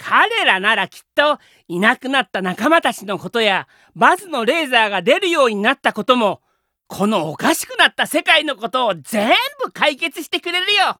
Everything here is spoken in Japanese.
彼らならきっといなくなった仲間たちのことやバズのレーザーが出るようになったこともこのおかしくなった世界のことを全部解決してくれるよ。